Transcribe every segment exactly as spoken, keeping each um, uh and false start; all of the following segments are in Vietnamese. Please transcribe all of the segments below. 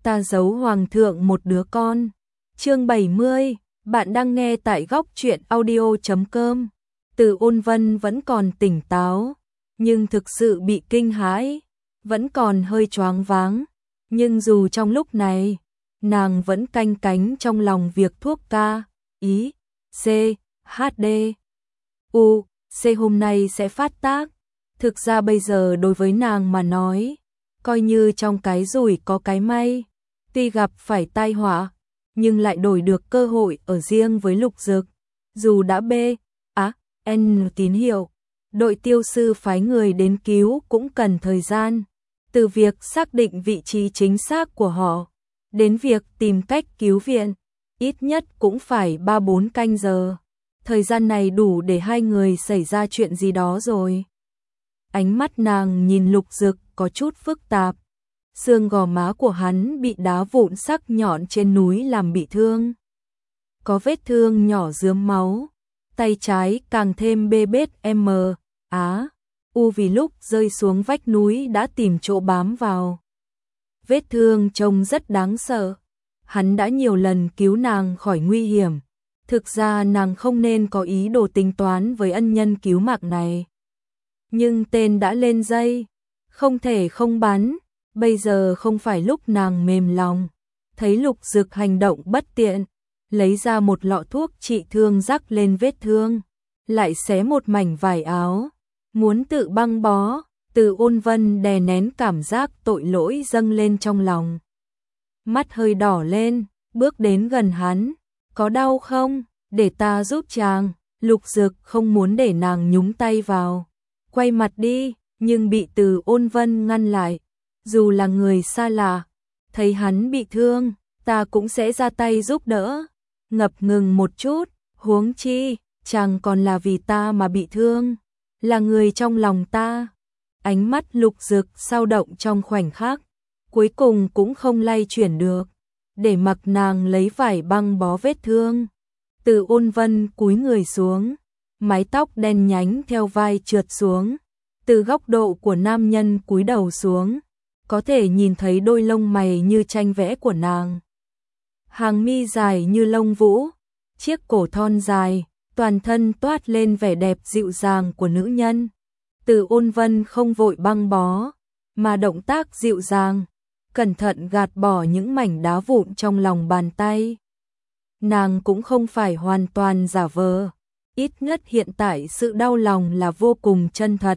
ta giấu hoàng thượng một đứa con. Chương bảy mươi, bạn đang nghe tại góc truyện audio chấm com. Từ Ôn Vân vẫn còn tỉnh táo, nhưng thực sự bị kinh hãi, vẫn còn hơi choáng váng, nhưng dù trong lúc này, nàng vẫn canh cánh trong lòng việc thuốc ca, ý, C, H D, U, C hôm nay sẽ phát tác. Thực ra bây giờ đối với nàng mà nói, coi như trong cái rủi có cái may, tuy gặp phải tai họa, nhưng lại đổi được cơ hội ở riêng với Lục Dực. Dù đã B, á, N tín hiệu, đội tiêu sư phái người đến cứu cũng cần thời gian, từ việc xác định vị trí chính xác của họ, đến việc tìm cách cứu viện, ít nhất cũng phải ba bốn canh giờ. Thời gian này đủ để hai người xảy ra chuyện gì đó rồi. Ánh mắt nàng nhìn Lục Dực có chút phức tạp. Xương gò má của hắn bị đá vụn sắc nhọn trên núi làm bị thương. Có vết thương nhỏ rướm máu. Tay trái càng thêm bê bết M, Á, U vì lúc rơi xuống vách núi đã tìm chỗ bám vào. Vết thương trông rất đáng sợ. Hắn đã nhiều lần cứu nàng khỏi nguy hiểm. Thực ra nàng không nên có ý đồ tính toán với ân nhân cứu mạng này. Nhưng tên đã lên dây, không thể không bắn, bây giờ không phải lúc nàng mềm lòng. Thấy Lục Dực hành động bất tiện, lấy ra một lọ thuốc trị thương rắc lên vết thương, lại xé một mảnh vải áo, muốn tự băng bó. Từ Ôn Vân đè nén cảm giác tội lỗi dâng lên trong lòng. Mắt hơi đỏ lên, bước đến gần hắn. Có đau không? Để ta giúp chàng. Lục Dực không muốn để nàng nhúng tay vào. Quay mặt đi, nhưng bị Từ Ôn Vân ngăn lại. Dù là người xa lạ, thấy hắn bị thương, ta cũng sẽ ra tay giúp đỡ. Ngập ngừng một chút, huống chi, chàng còn là vì ta mà bị thương, là người trong lòng ta. Ánh mắt Lục Dực dao động trong khoảnh khắc, cuối cùng cũng không lay chuyển được, để mặc nàng lấy vải băng bó vết thương. Từ Ôn Vân cúi người xuống, mái tóc đen nhánh theo vai trượt xuống, từ góc độ của nam nhân cúi đầu xuống, có thể nhìn thấy đôi lông mày như tranh vẽ của nàng. Hàng mi dài như lông vũ, chiếc cổ thon dài, toàn thân toát lên vẻ đẹp dịu dàng của nữ nhân. Từ Ôn Vân không vội băng bó, mà động tác dịu dàng, cẩn thận gạt bỏ những mảnh đá vụn trong lòng bàn tay. Nàng cũng không phải hoàn toàn giả vờ, ít nhất hiện tại sự đau lòng là vô cùng chân thật.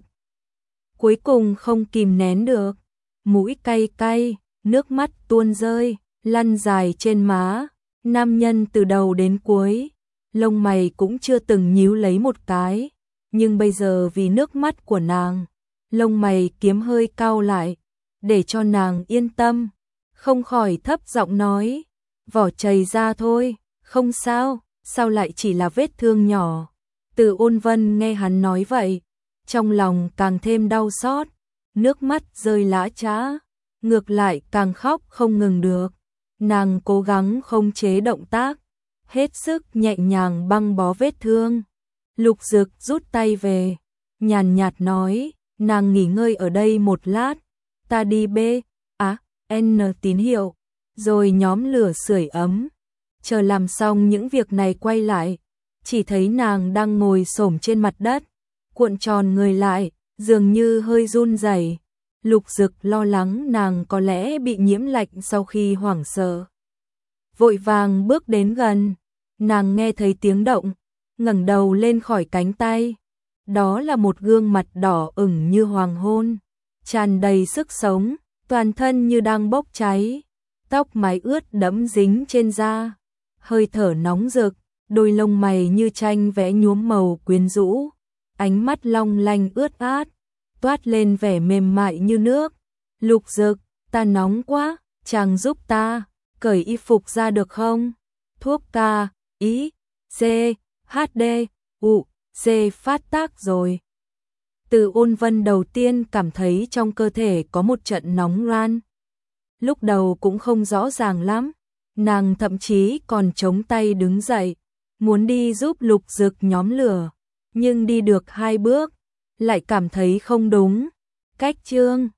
Cuối cùng không kìm nén được, mũi cay cay, nước mắt tuôn rơi, lăn dài trên má. Nam nhân từ đầu đến cuối, lông mày cũng chưa từng nhíu lấy một cái, nhưng bây giờ vì nước mắt của nàng, lông mày kiếm hơi cau lại, để cho nàng yên tâm, không khỏi thấp giọng nói, vỏ chảy ra thôi, không sao, sao lại chỉ là vết thương nhỏ. Từ Ôn Vân nghe hắn nói vậy, trong lòng càng thêm đau xót, nước mắt rơi lã chã, ngược lại càng khóc không ngừng được. Nàng cố gắng khống chế động tác, hết sức nhẹ nhàng băng bó vết thương. Lục Dực rút tay về, nhàn nhạt nói, nàng nghỉ ngơi ở đây một lát, ta đi B, á, N tín hiệu, rồi nhóm lửa sưởi ấm. Chờ làm xong những việc này quay lại, chỉ thấy nàng đang ngồi xổm trên mặt đất, cuộn tròn người lại, dường như hơi run rẩy. Lục Dực lo lắng nàng có lẽ bị nhiễm lạnh sau khi hoảng sợ. Vội vàng bước đến gần, nàng nghe thấy tiếng động, ngẩng đầu lên khỏi cánh tay. Đó là một gương mặt đỏ ửng như hoàng hôn, tràn đầy sức sống, toàn thân như đang bốc cháy, tóc mái ướt đẫm dính trên da, hơi thở nóng rực, đôi lông mày như tranh vẽ nhuốm màu quyến rũ, ánh mắt long lanh ướt át, toát lên vẻ mềm mại như nước. Lục Dực, ta nóng quá, chàng giúp ta, cởi y phục ra được không? Thuốc ca, ý, C, H D, U, C phát tác rồi. Từ Ôn Vân đầu tiên cảm thấy trong cơ thể có một trận nóng ran. Lúc đầu cũng không rõ ràng lắm, nàng thậm chí còn chống tay đứng dậy, muốn đi giúp Lục Dực nhóm lửa, nhưng đi được hai bước, lại cảm thấy không đúng. Cách chương